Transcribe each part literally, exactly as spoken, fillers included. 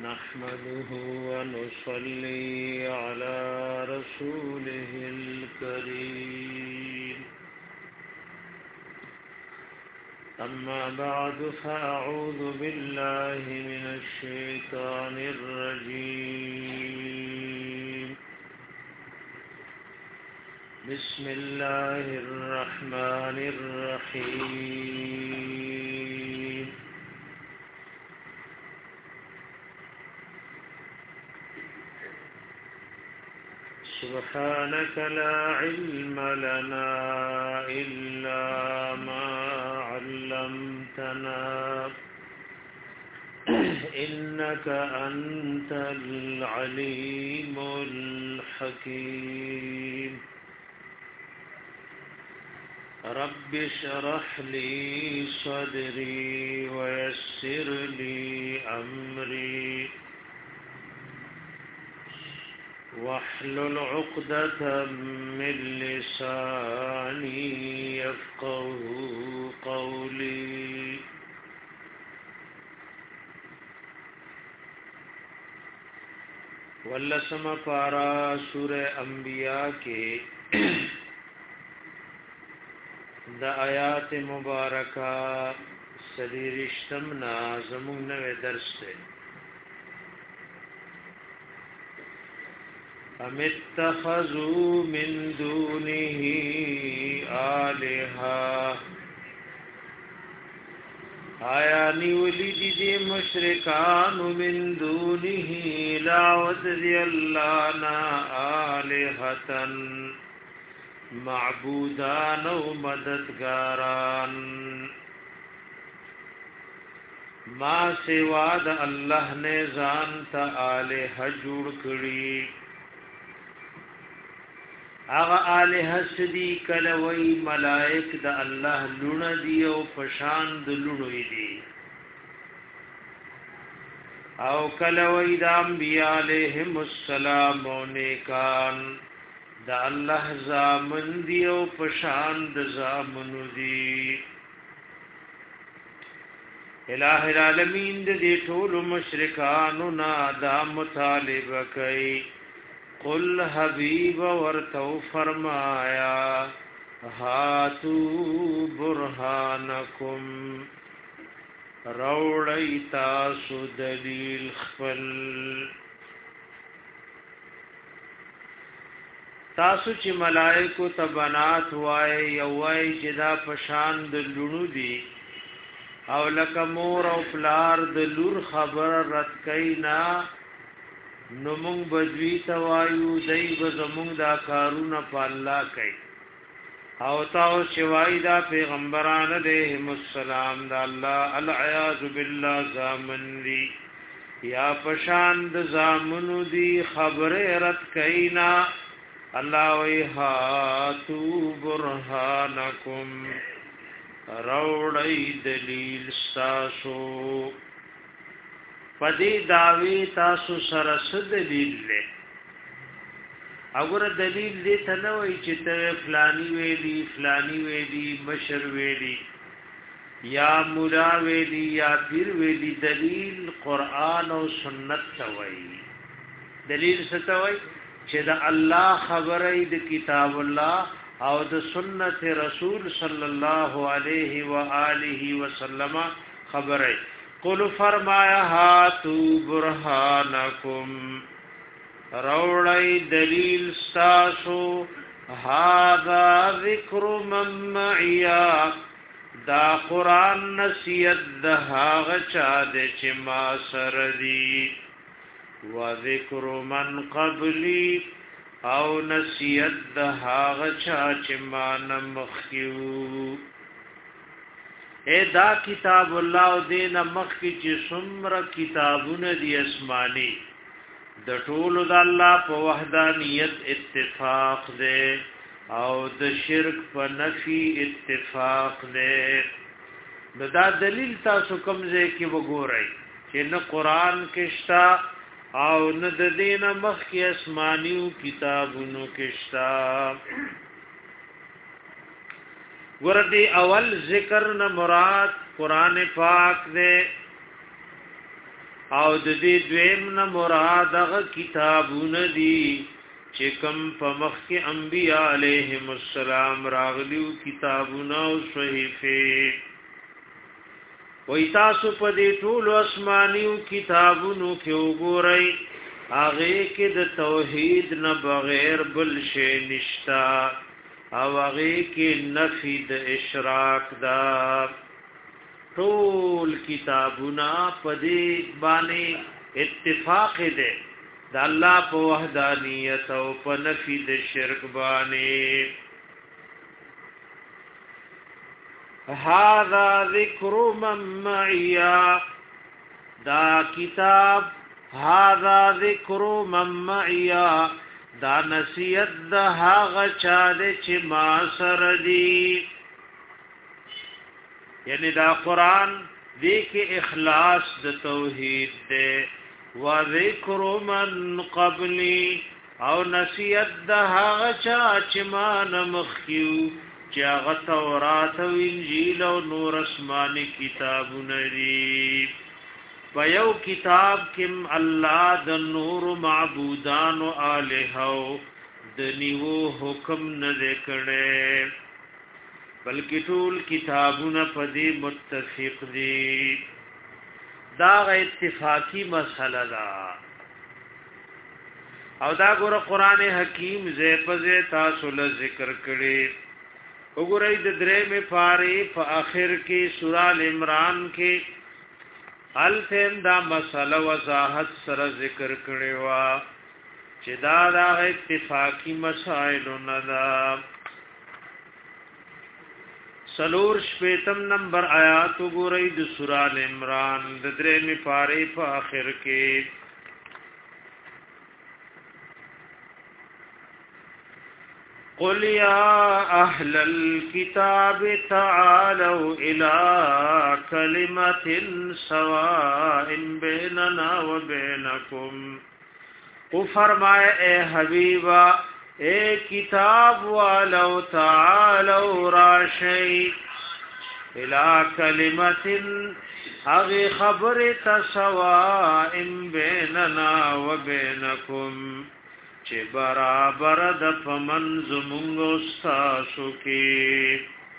نحمده ونصلي على رسوله الكريم أما بعد فأعوذ بالله من الشيطان الرجيم بسم الله الرحمن الرحيم سبحانك لا علم لنا إلا ما علمتنا إنك أنت العليم الحكيم رب اشرح لي صدري ويسر لي أمري واحلل عقدة من لساني يفقه قولي واللسم پارا سورہ انبیاء کے دا آیات مبارکہ صدیرشتمنا زمون نوے درس تے ام اتخذوا من دونه آلهة آیا نیولی دی دی مشرکان من دونه لاوت دی اللہ نا آلهتن معبودان و مددگاران ما سوا د الله نے ځان ته الہ جوړ کړی هغه الہ سدي کلوي ملائک د الله لونه دی او پشان د لونو دی او کلوي د انبیاء علیهم السلام او نیکان د الله زامن دی او پشان د زامنو دی الہ العالمین د دې ټول مشرکانو نا دا مطالبه کوي قل حبیب ورتو فرمایا هاتو برهانکم روڑی تاسو دلیل خپل تاسو چې ملائکو ته بنات وای یو وای چې دا پشان د لونو دی او لکه مور او پلار د لور خبر رد کینا نو مونږ بدوی توایو دای به زمونږ دا کارونه په الله کوي او تاسو شوای دا پیغمبران علیهم السلام دا الله العیاذ بالله زامن دی یا پشان د زامنو دی خبره رد کینا الله وی هاتو برهانکم روڑی دلیل ساسو پدی داوی تاسو سرس دلیل لے اگر دلیل دی تنوی چیتا فلانی ویلی فلانی ویلی مشر ویلی یا مولا ویلی یا پیر ویلی دلیل قرآن و سنت توی دلیل ستوی چه دا اللہ خبری دا کتاب اللہ او د سنت رسول صلی الله علیه و آله وسلم خبره قل فرمایا هاتو برهانکم روڑی دلیل ساسو هذا ذکر من معیا دا قرآن نصیت دها غچا دے چه ما سردی و ذکر من قبلی او نصیحت د هاغه چا چې مان مخیو اے دا کتاب الله او دین مخ کی چې څومره کتابونه دي آسمانی د ټولو د الله په وحدانیت اتفاق ده او د شرک په نفي اتفاق ده دا دلیل تاسو کوم ځای کې وګورئ چې نه قران کې شتا او نه د دین مخ کې آسمانیو کتابونو کې شتا ګوردی اول ذکر نه مراد قران پاک دے او د دې دویم نه مراد هغه کتابونه دي چې کوم په مخ کې انبیاء علیهم السلام راغلیو کتابونه او صحیفه وای تاسو په دې ټول آسمانیو کتابونو کې وګورئ هغه کې د توحید نه بغیر بل شی نشتا او هغه کې نفی د اشراک دا ټول کتابونه په دې باندې اتفاق ده د الله په وحدانیت او په نفی د شرک باندې هذا ذکر من معیا دا کتاب هذا ذکر من معیا دا نصیحت د هغه چا چې ما سره دی یعنی دا قرآن دی کې اخلاص د توحید دی و ذکر من قبلی او نصیحت د هغه چا چې ما نمخیو چې هغه تورات او انجیل او نور آسماني کتابونه دي په یو کتاب کې الله د نور معبودان او الہو د نیو حکم نه کړي بلکې ټول کتابونه په دې متفق دي دا غ اتفاقی مسله ده او دا ګوره قران حکیم زې په زې تاسو له ذکر کړي وګورئ د درې مې پاره په اخر کې سورہ ال عمران کې الفم دا مسله وضاحت سره ذکر کړي وا چې دا دا اتفاقی مسائل نه ده سلور شپیتم نمبر آیات وګورئ د سورہ ال عمران د درې مې پاره په اخر کې قل يا أهل الكتاب تعالوا إلى كلمة سواء بيننا وبينكم او فرمائے اے حبیبا اے کتاب والو تعالوا راشی الى کلمت اغی خبر تسواء بیننا وبینکم چه برابر د پمن زمونږ استاسو کې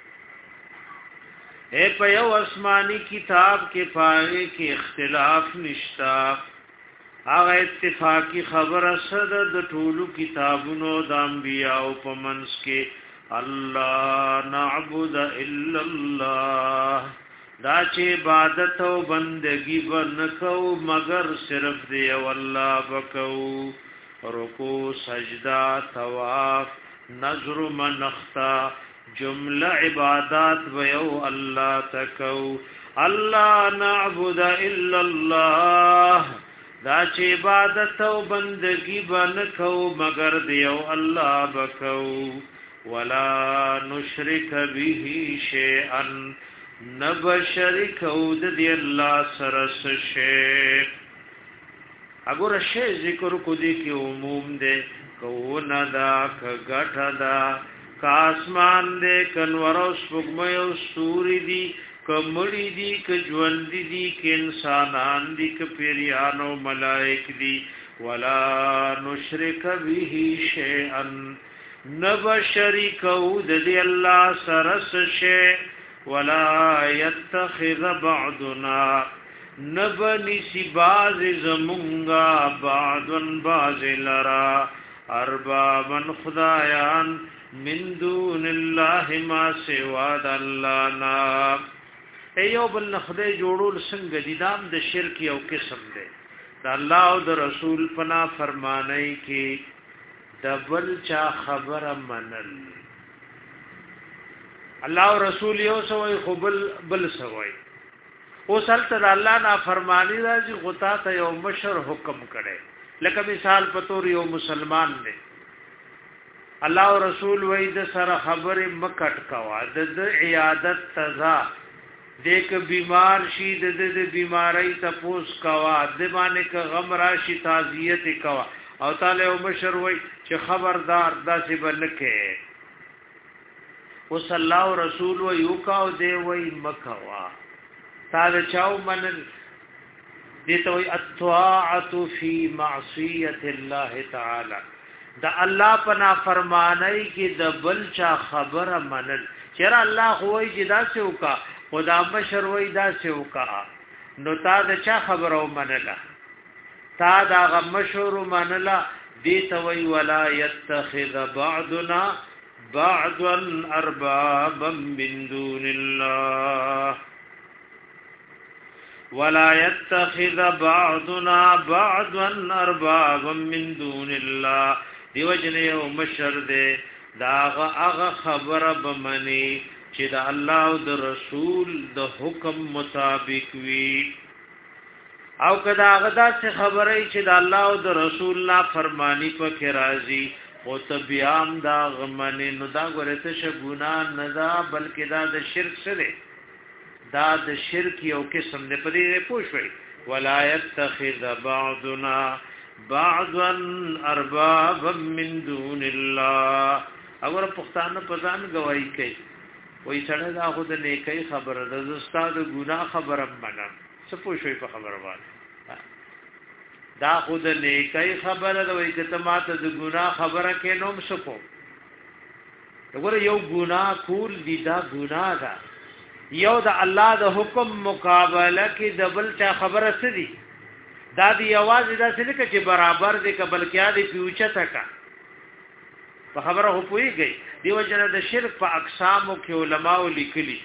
اے په یو آسمانی کتاب کې پاره کې اختلاف نشتا هغه اتفاقی خبره صد د ټولو کتابونو د انبیاء او پمنس کې الله نعبد الا الله دا چې عبادت او بندگی ورنکو مگر صرف دی او الله بکو رکوع سجدہ طواف نظر منختا جمله عبادات ویو الله تکو الله نعبد الا الله دا چې عبادت او بندگی بنکو مگر دیو الله بکو ولا نشرک به شیئا نبشرکو د دی الله سره شیء اگر شی ذکر کو دی کی عموم دے کو ندا ک غټا دا کا اسمان دے کنور او سپګمې او سوري دی کمړی دی ک ژوند دی ک انسانان دی ک پیرانو ملائک دی ولا نشرک به شیئا نبشرکو د دی الله سرس شی ولا يتخذ بعضنا نبنی سی باز زمونگا بعضن باز لرا اربابن خدایان من دون اللہ ما سواد اللہ نا ایو بل نخدای جوړول څنګه دي دام د شرک یو قسم دی د الله او د رسول پنا فرمانای کی دبل چا خبر منل الله او رسول یو سوې خپل بل سوې او سلطه الله نا فرمانی راځي غتا ته یو مشر حکم کړي لکه مثال پتور یو مسلمان دی الله او رسول وې د سره خبره مکټ کوا د عیادت تزا دیک بیمار شي د د بیماری تپوس کوا د باندې ک غم راشي تعزیت کوا او تعالی او مشر وې چې خبردار داسې بنکه او صلی الله رسول وې یو کاو دی وې مکوا تا د چاو منل دته وی الطاعه فی معصیه الله تعالی دا الله پنا فرمانای کې د بل چا خبره منل چیرې الله خوای چې دا څه وکا خدا بشر وای دا څه وکا نو تا د چا خبره ومنله تا دا غمشور منله دته وی ولا يتخذ بعضنا بعضا اربابا من دون الله ولا يتخذ بعضنا بعضا اربابا من دون الله دیو جن یو مشر دے داغه هغه خبره بمنی چې د الله او د رسول د حکم مطابق وي او کدا هغه د خبره چې د الله او د رسول لا فرمانی په کې راځي او تبيام دا غمنه نو دا ګورته ش ګنا نه دا بلکې دا د شرک سره دا د شرک یو قسم دی په دې پوښوي ولا يتخذ بعضنا بعضا اربابا من دون الله اور پښتانه پزان گواہی کوي وای سره دا خود نه کوي خبره د استاد ګناه خبره منم څه پوښوي په خبره وایي دا خود نه کوي خبره د وای کته ماته د ګناه خبره کې نوم سپو وګوره یو ګناه کول دي دا ګناه ده یو د الله د حکم مقابله کې د بل چا خبره سدي دا دی आवाज دا څه نه چې برابر دي کبل کیا دي پیوچه تکا په خبره هو پويږي دیو جن د شرک په اقسامو کې علماو لیکلي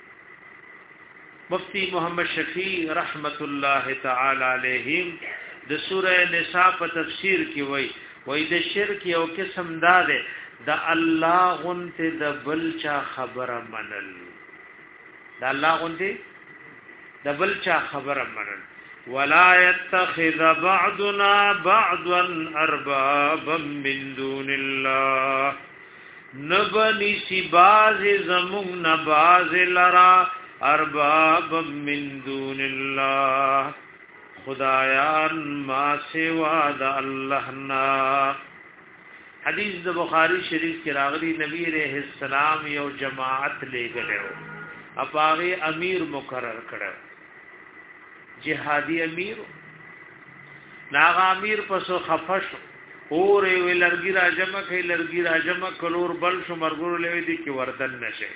مفتی محمد شفیع رحمت الله تعالی علیهم د سوره نساء په تفسیر کې وای وای د شرک یو قسم دا ده د الله غنته د بل چا خبره منل د الله غنته د بل چا خبره منل ولا يتخذ بعضنا بعضا اربابا من دون الله نبني سباز زمون نباز لرا اربابا من دون الله خدایان ما سوا د الله نا حدیث د بخاری شریف کې راغلی نبی رحم السلام یو جماعت لګلو اپاغي امیر مقرر کړو جهادي امیر ناغا امیر پسو خفش اور وی لرګي راجمه کوي لرګي راجمه کلور بل شو مرګور لوي دي کې وردن نشه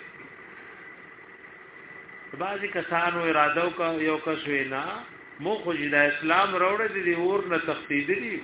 بعضی کسانو اراده کا یو کس وینا مو خو د اسلام وروړه دي اور نه تخدید دي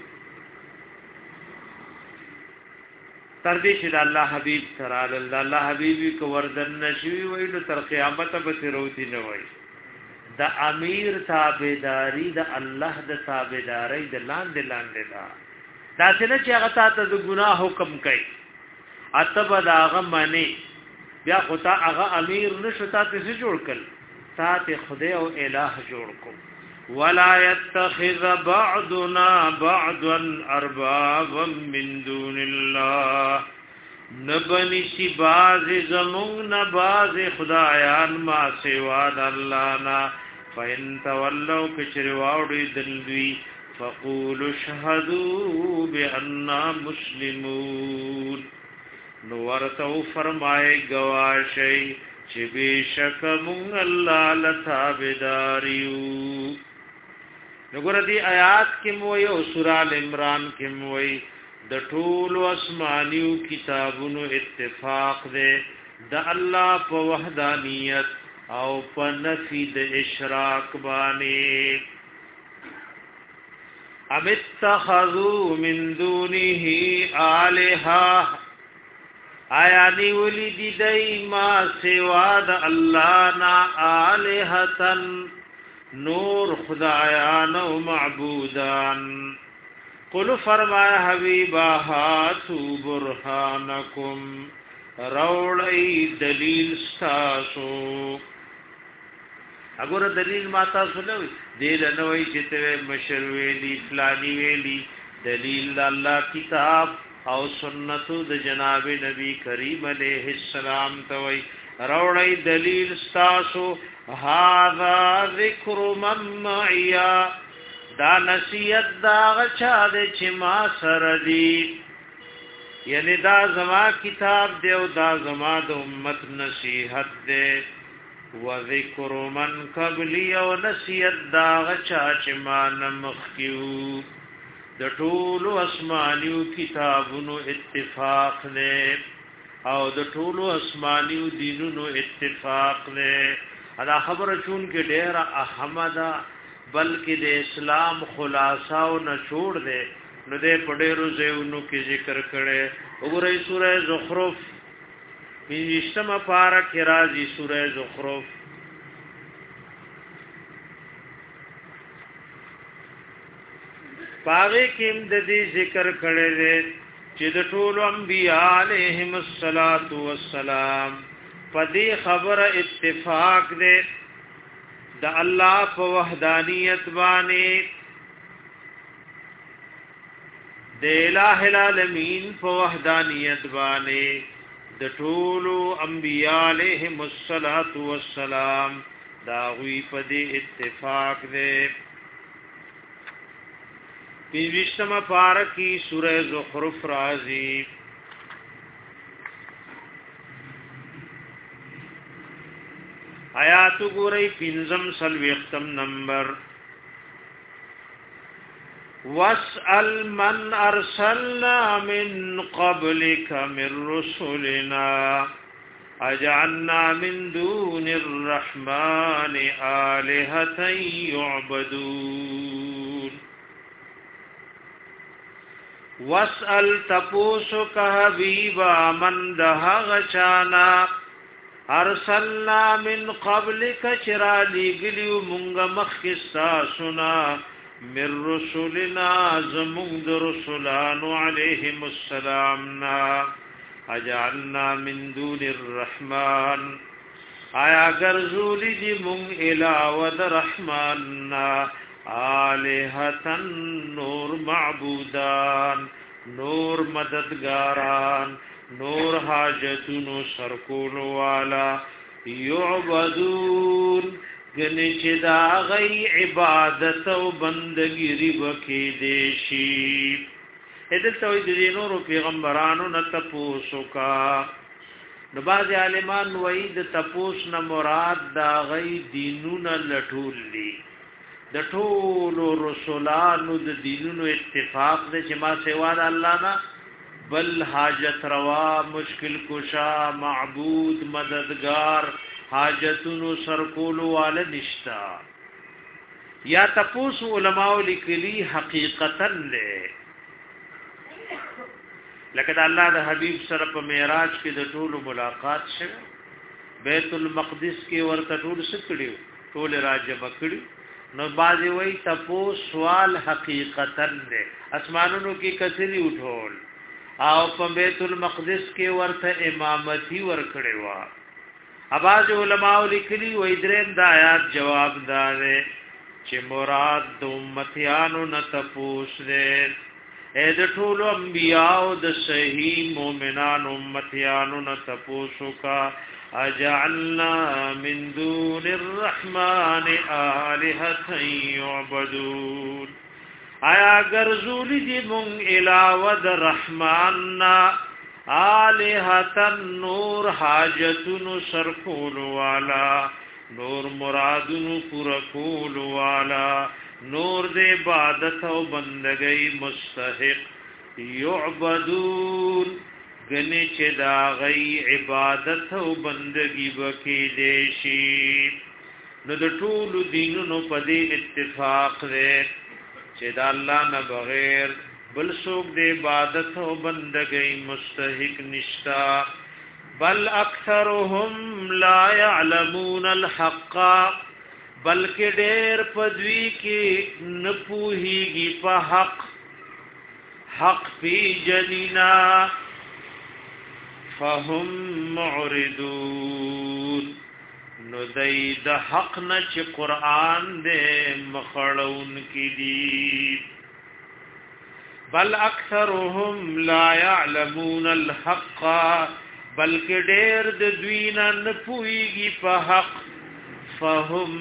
تر دې چې د الله حبيب سره الله حبيبي کو وردن نشوي وای نو تر قیامت به تروتی نه وای د امیر تابعداري د الله د تابعداري د لاندې لاندې دا دا څنګه چې هغه ته د ګناه حکم کوي اتبه داغه معنی بیا خو تا هغه امیر نشو تا ته جوړ کړ تا ته خدای او الہ جوړ کو ولا يتخذ بعضنا بعضا اربابا من دون الله نبني سی باز زمون نباز خدایان ما سوا د الله نا فین تولوا کچرواوی دلوی فقولوا اشهدوا باننا مسلمون نو ورته فرمای گواشی چې بشک مون الله لتابداریو نګور دی آیات کې مو یو سورہ ال عمران کې مو د ټول اسمانیو کتابونو اتفاق ده د الله په وحدانیت او په نفی د اشراک باندې ام اتخذوا من دونه الها آیا دی ولی دی دای ما سوا د الله نا الہتن نور خدایان او معبودان قل فرمایا حبیبا هاتو برهانکم روڑی دلیل ستاسو اگر دلیل ما تاسو نوی دیل نوی چتوی مشر ویلی فلانی ویلی دلیل اللہ کتاب او سنتو د جناب نبی کریم علیہ السلام توی روڑی دلیل ستاسو هذا ذکر من معیا دا نصیحت دا غچا دے چې ما سره دی یعنی دا زما کتاب دی او دا زما د امت نصیحت دی وذکر من قبلی او نسیت داغ چاچ ما نمخیو د ټولو اسمانیو کتابونو اتفاق نه او د ټولو اسمانیو دینونو اتفاق نه دا خبره چون کې ډېر احمد بلکې د اسلام خلاصہ او نچوړ دی نو دې په ډېرو ځایونو کې ذکر کړي وګورئ سورہ زخرف پنځمه پارا کې راځي سورہ زخرف پاره کې د دې ذکر کړي دی چې د ټول انبیاء علیهم الصلاۃ والسلام په دې خبره اتفاق دی د الله په وحدانیت باندې د الٰه العالمین په وحدانیت باندې د ټول انبیاء علیهم الصلاۃ والسلام دا وی په دې اتفاق دی پنځمه پارا کی سورہ زخرف رازی آیات ګورئ پنځم سلوختم نمبر واسأل من ارسلنا من قبلك من رسلنا اجعلنا من دون الرحمن آلهة يعبدون واسأل تپوسو که حبیبا من دها غچانا ارسلنا من قبلک چرا لیگلیو منگ مخصا سنا من رسولنا زمونگ رسولانو علیہم السلامنا اجعلنا من دون الرحمن آیا گرزولی دی منگ علاوة رحماننا آلہتن نور معبودان نور مددگاران نور حاجتونو سرکولو والا یعبدون گنچ دا غی عبادت و بندگی ربکی دیشی ایدل توید دی نورو پیغمبرانو نتپوسو کا نباز عالمان وید تپوس نمراد دا غی دینون لطول لی د ټولو رسولانو د دینونو اتفاق د چې ما سوا د الله نه بل حاجت روا مشکل کشا معبود مددگار حاجتونو سرکولو والا نشتا یا تپوس علماء لیکلی حقیقتا لے لکه د الله د حبیب سره په معراج کې د ټولو ملاقات شوه بیت المقدس کې ورته ټول سکړیو ټول راجب کړیو نو بازی وی تپو سوال حقیقتا دے اسمانونو کی کسری اٹھول او په بیت المقدس کې ورته امامتی ورکړې وا اباظ علماء لیکلي وې درېم د آیات جواب دارې چې مراد د امتیانو نه تپوس دې اې د ټول انبیاء او د صحیح مؤمنان امتیانو نه تپوسو کا اجعلنا من دون الرحمن آلهة يعبدون آیا گرزولی دی مونگ علاوه د رحماننا آلهة نور حاجتن سرکول والا نور مرادن پرکول والا نور د عبادت و بندگی مستحق یعبدون گنی چه دا غی عبادت و بندگی بکی دیشی نو دا طول دینونو پا دی اتفاق دے چه دا اللہ نا بغیر بل سوک دی عبادت و بندگی مستحق نشتا بل اکثرهم لا يعلمون الحق بلکہ دیر پدوی کی نپوہیگی پا حق حق پی جنینا فهم معرضون نو دای د حق نه چې قران دې مخړون کی دي بل اکثرهم لا يعلمون الحق بلکې ډېر د دوی نه پويږي په حق فهم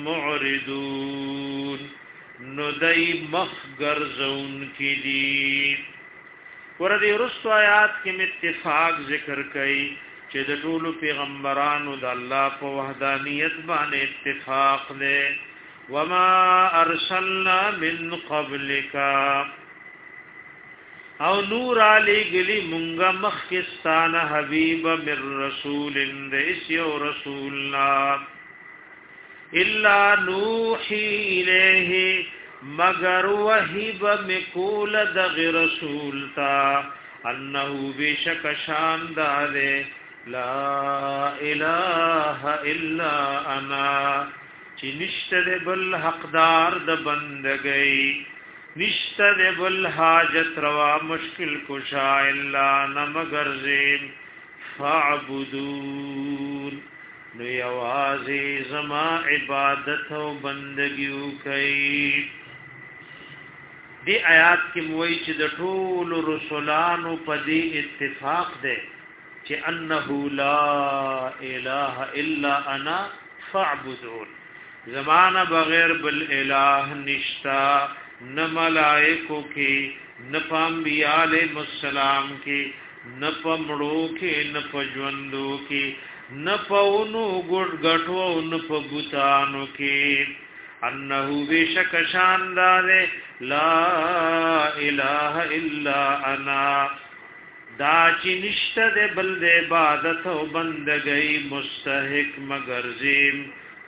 معرضون نو دای مخګر زون کی دي ورته رسو آیات کې اتفاق ذکر کړي چې د ټولو پیغمبرانو د الله په وحدانیت باندې اتفاق دی وما ارسلنا من قبلک او نور علی گلی مونږه مخکستان حبیب من رسول اندیس یو رسولنا الا نوحی الیه مگر وحیب مکول دغ رسول تا انه بشک شان داده لا اله الا انا چی نشتر بل حقدار د بندگی نشتر بل حاجت روا مشکل کشا الا نمگر زیم فعبدون نو یوازی زما عبادت و بندگیو کئی دی آیات کی موئی چی د ټول رسولانو پا دی اتفاق دے چی انہو لا الہ الا انا فعبدون زمانہ بغیر بالالہ نشتا نہ ملائکو کی نہ انبیاء علیہ السلام کی نہ پمڑو کی نہ پجوندو کی نہ پونو گڑ گٹو نہ پبوتانو کی انہو بیشک شاندار لا الہ الا انا دا چی نشت دے بلد عبادت و بندگئی مستحق مگر زیم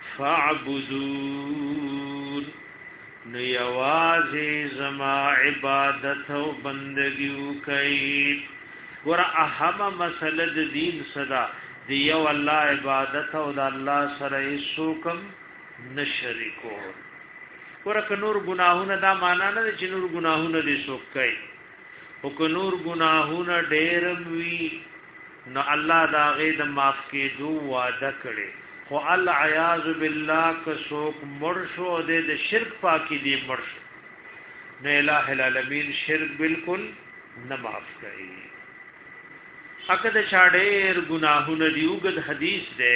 فعبدون نیوازی زما عبادت و بندگیو کئی ورہ اہم مسئلہ دین صدا دیو اللہ عبادت و دا اللہ سرائی سوکم نشریکو ورہ کنور گناہون دا مانا نا چی نور گناہون دی سوک کئی او کنور گناہون ڈیرم وی نو اللہ دا غید معاف کی دو وعدہ کرے خو العیاذ باللہ کسوک مرشو دے دے شرک پاکی دی مرشو نے الہ العالمین شرک بالکل نماف کئی اکد چاڑیر گناہون دیوگد حدیث دے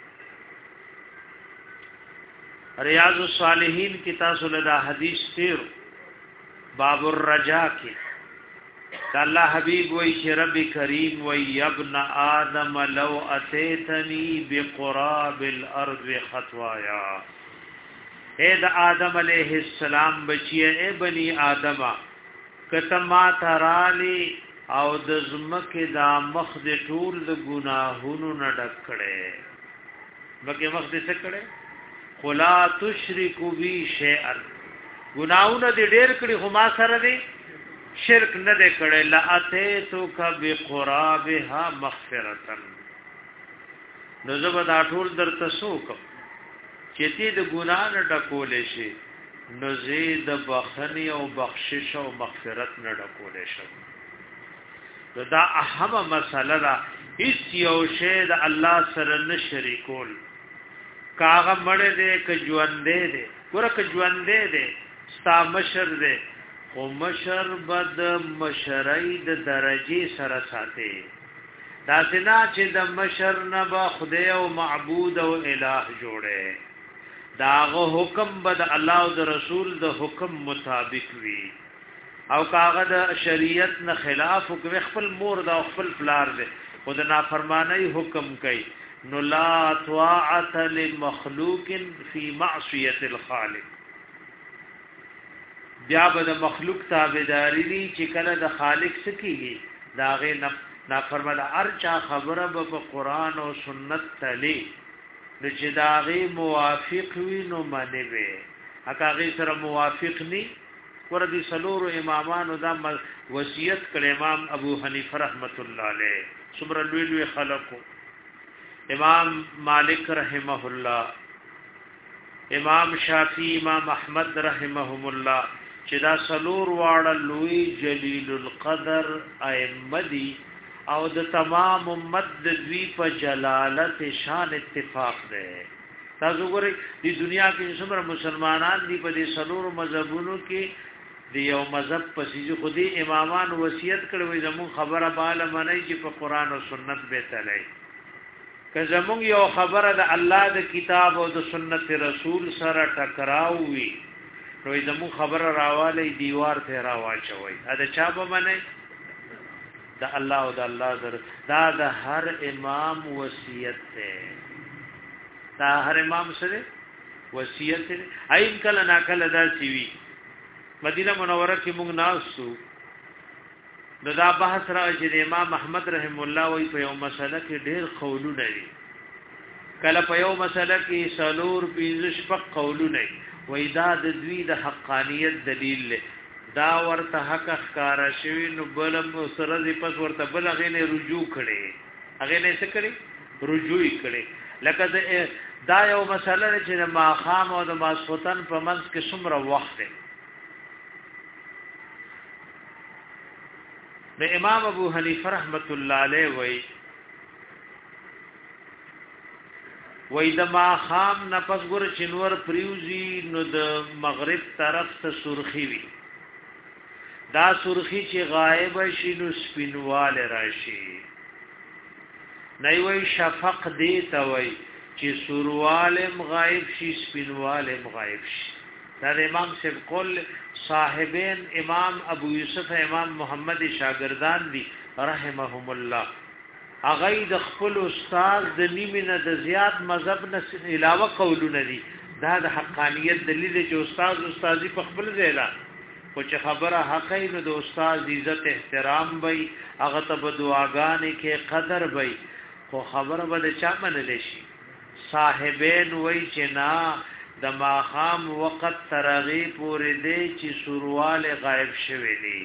ریاض الصالحین کی تاسو لدا حدیث تیر باب الرجا کی اللہ حبیب وی چه رب کریم وی ابن آدم لو اتیتنی بقراب الارض خطوایا اے دا آدم علیہ السلام بچیه اے بنی آدم کتما ترالی او د زمکه دا مخ د ټول د گناهونو نه ډکړې مکه مخ دې څه کړې خلا تشرکو بی شیئا گناهونه دې ډېر کړي خو ما سره دې شرک نه دې کړي لا اتیتو ک بقرابها مغفرتا نو زه به دا ټول درته سوک چې دې د ګناه نه ډکولې شي نو زید بخنی او بخشش او مغفرت نه ډکولې شي دا اهم مسله دا هیڅ یو شی د الله سره نه شریکول کاغه مړ دې ک ژوندې دې ورک ژوندې دې ستا مشر دې خو مشر بد مشرای د درجه سره ساتي دا سنا چې د مشر نه به خدای او معبود او الہ جوړه داغه حکم بد الله او د رسول د حکم مطابق وي او کاغه د شریعت نه خلاف او خپل مور دا خپل پلار دی خود نافرمانی حکم کوي نو لا طاعت لمخلوق فی معصیت الخالق بیا به د مخلوق تابعداري وی چې کله د خالق سکیږي داغه نافرمانه ارچا خبره په قران او سنت تلی د چې داغه موافق وي نو باندې وي هغه سره موافق ني وردی سلور امامان دا وصیت کړ امام ابو حنیفه رحمت الله علیه صبر لوی خلقو امام مالک رحمه الله امام شافعی امام احمد رحمهم الله چې دا سلور واړه لوی جلیل القدر ائمدی او د تمام امت د دوی په جلالت شان اتفاق ده تاسو ګورئ د دنیا کې څومره مسلمانان دي په دې سلور مذهبونو کې دی یو مذهب پسې خودي امامان وصیت کړو زمون خبره بالا منای چې په قران او سنت به تلای که زمون یو خبره د الله د کتاب او د سنت رسول سره ټکراو وي نو زمون خبره راواله دیوار ته راواچوي دا چا به منای د الله او د الله در دا د هر امام وصیت ده دا هر امام سره وصیت ده اين کله نا کله دا سیوی مدینه منوره کې موږ ناسو نو دا بحث راځي د امام احمد رحم الله وی په یو مسله کې ډېر قولونه دي کله په یو مسله کې سلور پنځه شپږ قولونه وی دا د دوی د حقانیت دلیل له دا ورته حق ښکارا شوی نو بلم سره دې پس ورته بل هغه نه رجوع کړي هغه نه څه کړي رجوع کړي لکه دا یو مسله چې ما خام او د ماسوتن په منځ کې څومره وخت دی د امام ابو حنیفه رحمت الله علیه وی وای د ما خام نه پس ګور چنور پریوزی نو د مغرب طرف ته سرخی وی دا سرخی چې غایب شي نو سپینوال راشي نه وای شفق دی ته وای چې سروالم غایب شي سپینوالم غایب شي دا امام سے قول صاحبین امام ابو یوسف امام محمد شاگردان دی رحمهم الله اغه د خپل استاد د نیمه د زیات مذهب نه علاوه قولونه دي دا د حقانیت دلیل چې استاد استادی په خپل ځای خو چې خبره حقې نو د استاد عزت احترام وي هغه ته دعاګانې کې قدر وي خو خبره به چا منل شي صاحبین وای چې نا د ماخام وخت ترغی پورې دی چې سروال غایب شوی دی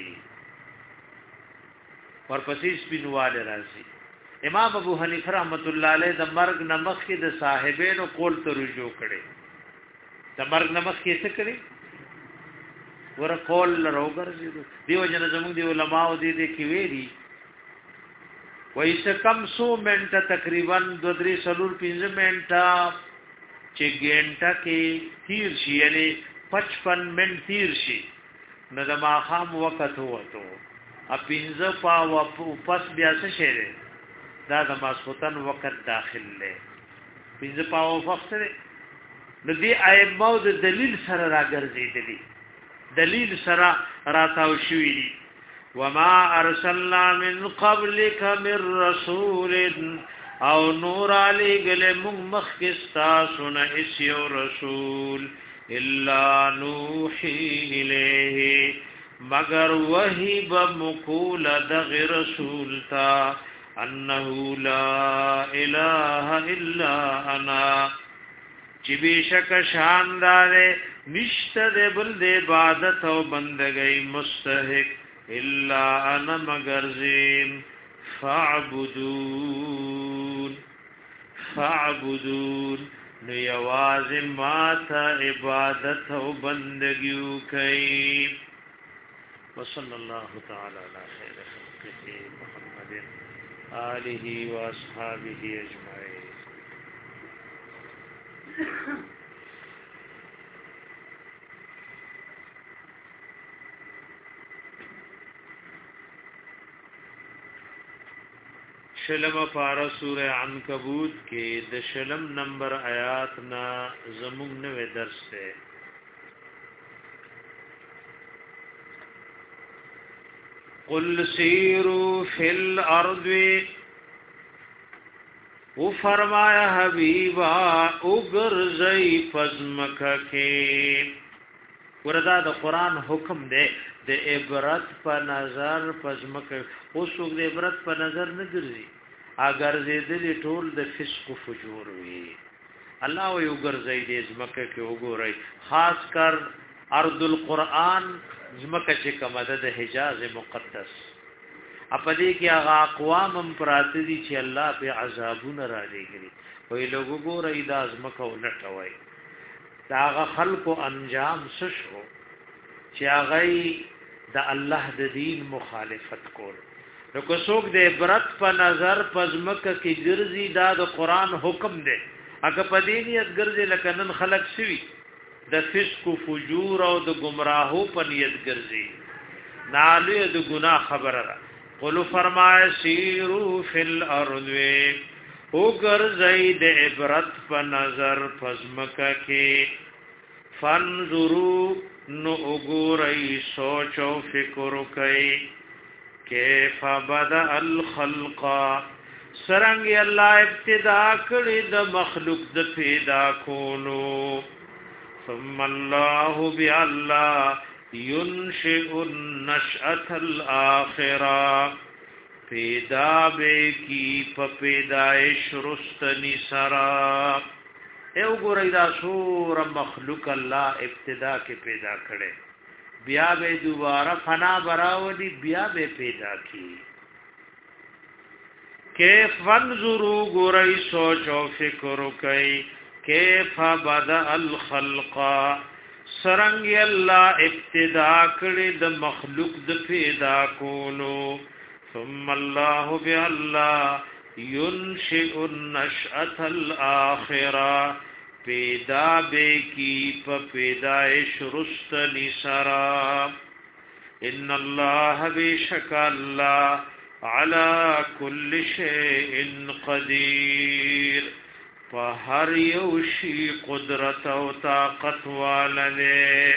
ورپسې سپینواله راځي امام ابو حنیفه رحمت الله علیه د مرګ نمخ کې د صاحبینو قول ته رجوع کړي د مرګ نمخ کې څه کړي ور قول لروګر دیو جن زموږ دی علماء دې دې کې ویلي وایسه کم سو منټه تقریبا دو درې سلور پنځه منټه چې ګنټه کې تیر شي یعنی پچپن منټ تیر شي نو د ماخام وخت وته ا پنځه پاو پس بیا څه شي دا د ماسوتن وخت داخل لې پنځه پاو وخت نو دی ایمو د دلیل سره راګرځېدلی دلیل سره راتاو شوی دی وما ارسلنا من قبلك من رسول او نور علی گله مخکستا سن اسیو رسول الا نوحی الیه مگر وحی بمقول دغ رسول تا انه لا اله الا انا چې بشک شاندار نشته د بل د عبادت او بندګۍ مستحق الا انا مگر زم فاعبدون فاعبدون نو یواز ما تا عبادت او بندگیو کئی وصلی اللہ تعالی علی خیر خلقه محمد آلہ و اصحابہ اجمعین شلم پارا سورہ عنکبوت کې د شلم نمبر آیات نا زمون نوې درس ده قل سیروا فی الارض او فرمایا حبیبا اگرزئی پزمکہ کې وردا د قران حکم ده د عبرت په نظر پزمکه اوسوګ د عبرت په نظر نه ګرځي اگر زیدلی ټول د فسق او فجور وي الله یو ګرځي د زمکه کې وګورئ خاص کر ارض القرآن زمکه چې کومه د حجاز مقدس اپدې کې هغه اقوام هم پراته دي چې الله په عذابونه را لګري وې لوګو ګورئ د زمکه ولټوي داغه خلق او انجام ششو چې هغه د الله د دین مخالفت کول نو کو څوک د عبرت په نظر پزمکه کې ګرځي دا د قران حکم دی اګه په دې نیت ګرځي لکه نن خلق شوي د فسق او فجور او د گمراهو په نیت ګرځي نالو د ګناه خبره ده قل فرمای سیرو فی الارض او ګرځي د عبرت په نظر پزمکه کې فانظروا نو وګورئ سوچ او فکر وکئ کیف بدأ الخلق سرنگ الله ابتدا کړی د مخلوق د پیدا کولو ثم الله بالله ينشئ النشأة الآخرة پیدا بے کی په پیدائش رستنی سرا ایو ګورای دا سور مخلوق الله ابتدا کې پیدا کړي بیا به دوباره فنا براودي بیا به پیدا کی کیف انظروا ګورای سوچ او فکر کوي کیف بدا الخلق سرنگ الله ابتدا کړي د مخلوق د پیدا کولو ثم الله بالله ينشئ النشأة الآخرة پیدا بے کی په پیدائش رستنی سرا ان الله بشک الله على كل شيء قدير فهر يوشي قدرت او طاقت والده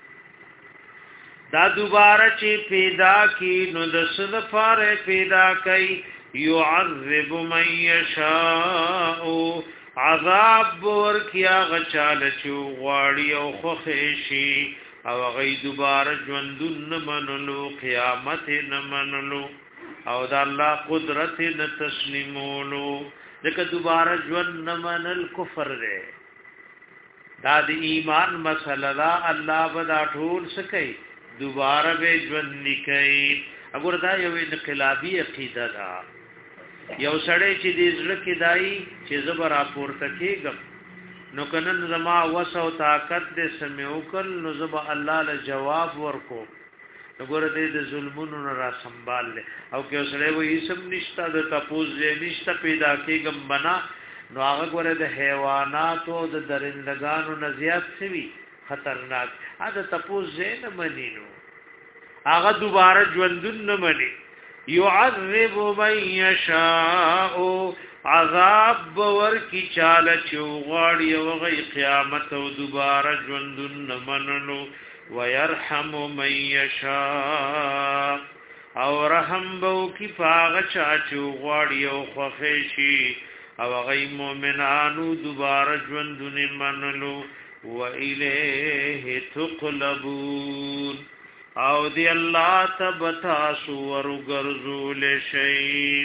دا دوباره چې پیدا کی نو د صد فار پیدا کئ يعذب من يشاء عذاب ورکیا غچال چو غواړي او خوخشي او غي دوباره ژوندون منلو قیامت نه منلو او دا الله قدرت نه تسلیمولو دغه دوباره ژوند نه منل کفر دی دا د ایمان مسله دا الله بدا ټول سکي دوباره به ژوند نکي وګوره دا یو انقلابی عقیده ده یو سړی چې دې زړه کې دای چې زبر اپورته کېږم نو کنن زما وسو طاقت دې سمو کل نو زب الله له جواب ورکو وګوره دې د ظلمونو را سنبال له او کې سړی وې سم نشتا د تپوز دې نشتا پیدا کېږم بنا نو هغه ګوره د حیوانات او د درندگانو نه زیات سوي خطرناک اده تپوز نه منینو هغه دوباره ژوندون نه مني يعذب من يشاء عذاب ورکی چاله چوغاړي او غي قیامت او دوباره ژوندون نه منلو ويرحم من يشاء او رحم بو کی پاغه چا چوغاړي او خوښي او غي مؤمنانو دوباره ژوندون منلو وإليه تقلبون او دی الله تبتا سور غرزول شی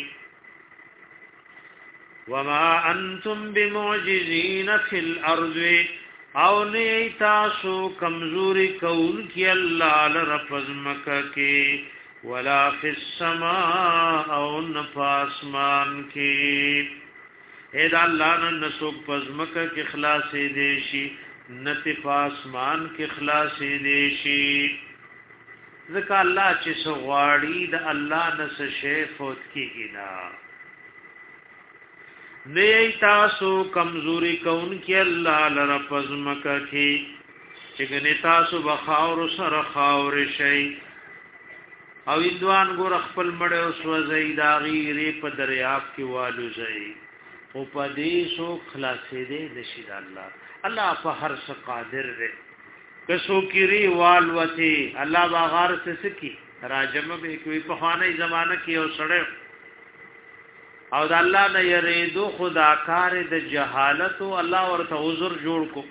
وما انتم بمعجزين في الارض او نه تاسو کمزوري کول کی الله لرفز مکه کی ولا في السماء او نفاسمان کی اې دا الله نن سو پزمکه کی اخلاص دې شي نتی پاسمان کی اخلاص دې شي ذکا الله چې سغواړي د الله نس شی فوت کیږي نا نه تاسو کمزوري کون کې الله لره پزمکه کې چې ګنې تاسو بخاور سره خاور شي او اندوان ګور خپل مړ او سوځي دا غیره په دریاب کې والو زئی او په دې سو خلاصې دې نشي الله الله په هر څه قادر دی کسو کری والوتی الله باغار سے سکی راجم به کوئی په خوانه زمانہ کې او سړی او د الله نه یریدو خدا کار د جهالت او الله ورته عذر جوړ کو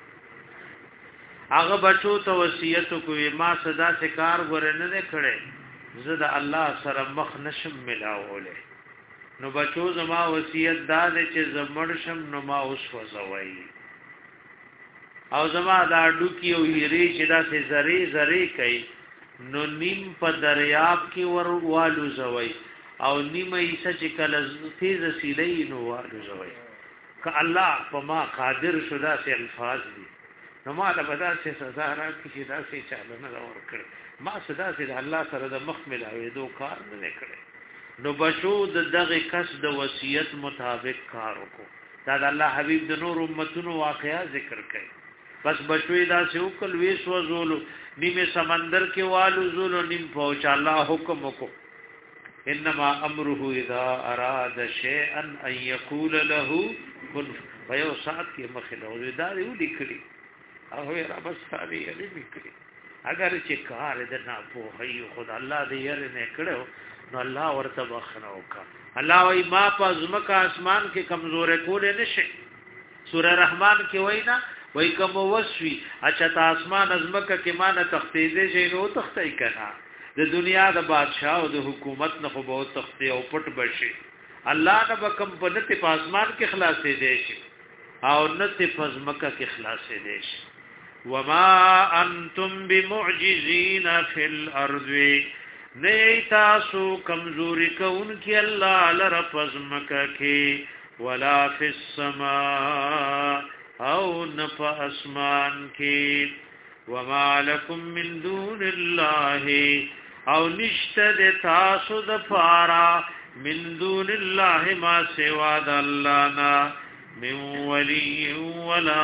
هغه بچو ته وصیت کوي ما صدا سے کار ورنه نه کړي زه د الله سره مخ نشم ملاوله نو بچو زما وصیت دا چې زمړ شم نو ما اوس وځوي او زما دا ډوکی او هری چې دا سه زری زری کوي نو نیم په دریاب کې ور والو زوي او نیمه یې چې کله تیز سیلې نو والو زوي ک الله په ما قادر شدا سه الفاظ دي نو ما له بدا سه سزا را کې دا سه چاله نه ور کړ ما صدا سه الله سره د مخ ملاوي دو کار نه کړي نو بشو د دغه کس د وصیت مطابق کار وکړو دا د الله حبيب د نور امتونو واقعا ذکر کړي بس بچوی دا سے اوکل ویس وزولو نیم سمندر کے والو زولو نیم پوچ اللہ حکم کو انما امره اذا اراد شیئا ان یقول له کن ویو سات کی مخلو دا دیو لکلی اہوی ربستانی علی لکلی اگر چې کار دې نه پوهي خدای الله دې ير نه کړو نو الله ورته بخنو کا الله وای ما په زمکه اسمان کې کمزور کول نه شي سوره رحمان کې وای نه وای کوم وسوي اچھا تا اسمان ازمکه کې مان تختیزه شي نو تختای کنا د دنیا د بادشاہ او د حکومت نه خو به تختی او پټ بشي الله نه بکم په نت په اسمان کې خلاصې دي شي او نت په زمکه کې خلاصې دي شي وما انتم بمعجزين في الارض نیتاسو کمزوری کون کی الله لرپزمک کی ولا فی السماء او نف اسمان کی وما لكم من دون الله او نشتد تاسو د پارا من دون الله ما سوا د الله نا من ولی ولا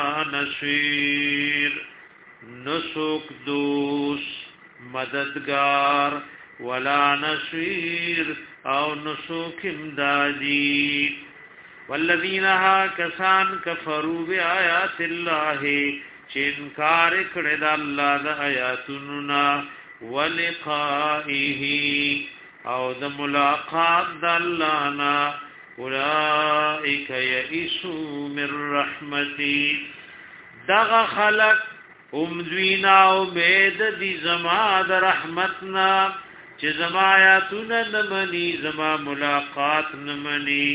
نصير نسوک دوس مددگار ولا نصير او نسوک امدادی والذین ها کسان کفروا بآیات الله چې انکار کړی د الله د آیاتونو نا ولقائه او د ملاقات د الله نا اولئک یئسوا من رحمتی دغه خلق امدوینا امید دی زما د رحمتنا چې زما آیاتونه نمنی زما ملاقات نمنی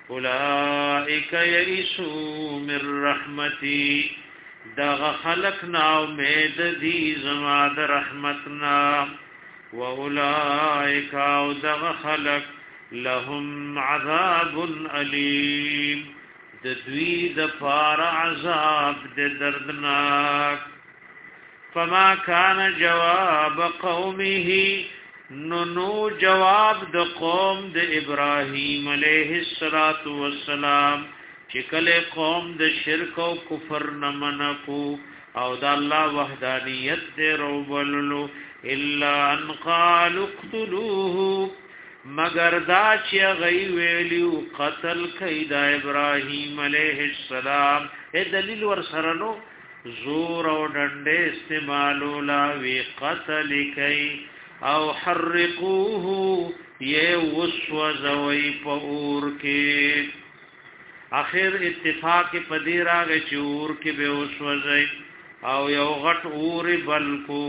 اولئک یئسوا من رحمتی دغه خلق نا امید دی زما د رحمتنا و اولئک او دغه خلق لهم عذاب علیم د دوی د پار عذاب د دردناک فما كان جواب قومه نو نو جواب د قوم د ابراهیم علیه السلام چې کله قوم د شرک او کفر نه منکو او د الله وحدانیت دې روبللو الا ان قالوا اقتلوه مگر دا چې غي ویلو قتل کید ابراهیم علیه السلام اے دلیل ور سره نو زور او ډنډه استعمالو لا وی قتل کای او حرقوه یہ وسوځوي په اور کې اخر اتفاق پدې راغی چې اور کې به وسوځي او یو غټ اور بلکو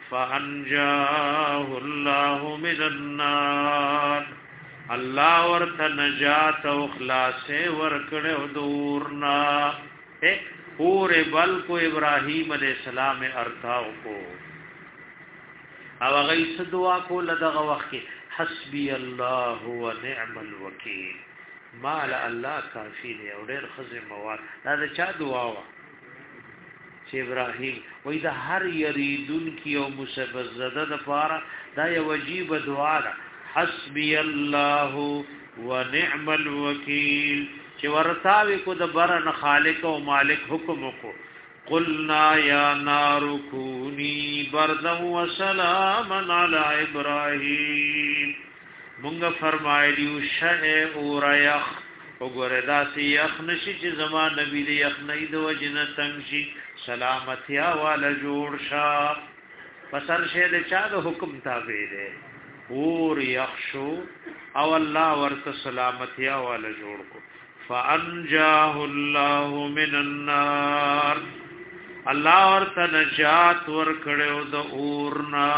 فانجاه الله من النار الله ورته نجات او خلاص ورکړو دورنا اور بلکو ابراهیم علیہ السلام ارتاو کو او غي دعا کول دغه وخت حسبي الله ونعم الوکیل مال الله کافی دی او ډېر خزم مواد دا د چا دعا وا چې ابراهيم وای دا هر یریدون کی او مصیبت زده د پاره دا یو عجیب دعا ده حسبي الله ونعم الوکیل چې ورتاوي کو د برن خالق او مالک حکم کو قلنا یا نار کونی بردا و سلاما علی ابراهیم مونږ فرمایلیو شه اور یخ وګوره داسې یخ نشي چې زما نبی دې یخ نه د وجنه تنګ شي سلامتیا والا جوړ شا پسر شه د چا د حکم تابع دی اور یخ شو او الله ورته سلامتیا والا جوړ کو فانجاه الله من النار الله ورته نجات ور کړو د اورنا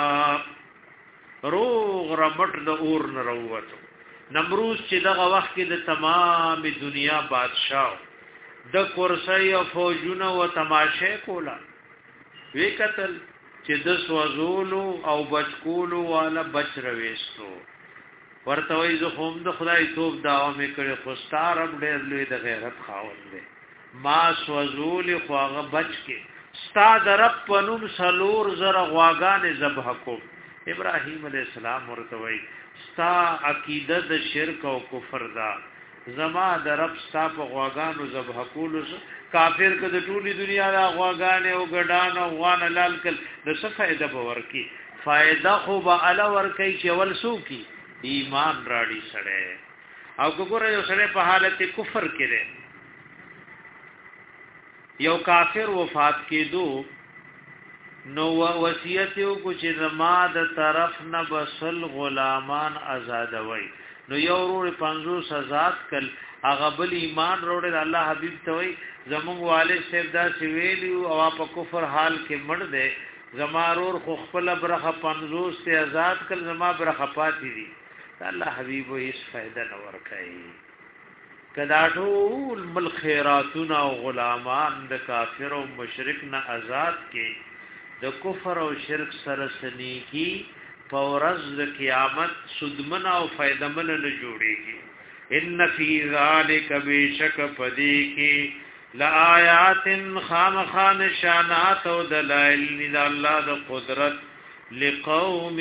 روغ رمټ د اورن وروته نمروز چې دغه وخت کې د تمام دنیا بادشاہ د کرسی او فوجونه او تماشه کولا وی قتل چې د سوزولو او بچکولو والا بچ رويستو ورته وای زه هم د خدای توپ داوا مې کړې خو ستار رب ډېر لوی د غیرت خاوند دی ما سوزول خو هغه بچ کې ستا د رب پنوم سلور زر غواګان ذبح کو ابراهیم علیہ السلام ورته وای ستا عقیده د شرک او کفر دا زما د رب ستا په غواګانو ذبح کول کافر که د ټولي دنیا د غواګان او ګډان او غوان لال کل د څه فائدہ به ورکی فائدہ خو به ال ورکی چې ول سو کی ایمان راړي سره او وګوره یو سره په حالت کفر کې یو کافر وفات کېدو نو وصیت یو کو چې زما د طرف نه بسل غلامان آزادوي نو یو ورور پنځوس آزاد کل هغه بل ایمان وروړي الله حبیب ته وي زموږ والد صاحب دا سی ویلی او په کفر حال کې مړ دی زما ورور خو خپل برخه پنځوس ته آزاد کل زما برخه پاتې دي الله حبیب هیڅ فائدہ نه ورکړي کدا ټول مل خیراتونه او غلامان د کافر او مشرک نه آزاد کې د کفر او شرک سره سنیکی پورز د قیامت سودمن او فائدمن نه جوړيږي ان فی ذلک بشک پدی کی لآیات خامخان شانات او دلائل د الله د قدرت لقوم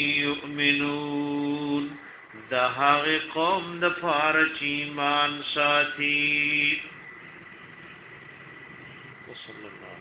یؤمنون د هغه قوم د فارچ ایمان ساتي. وصلی الله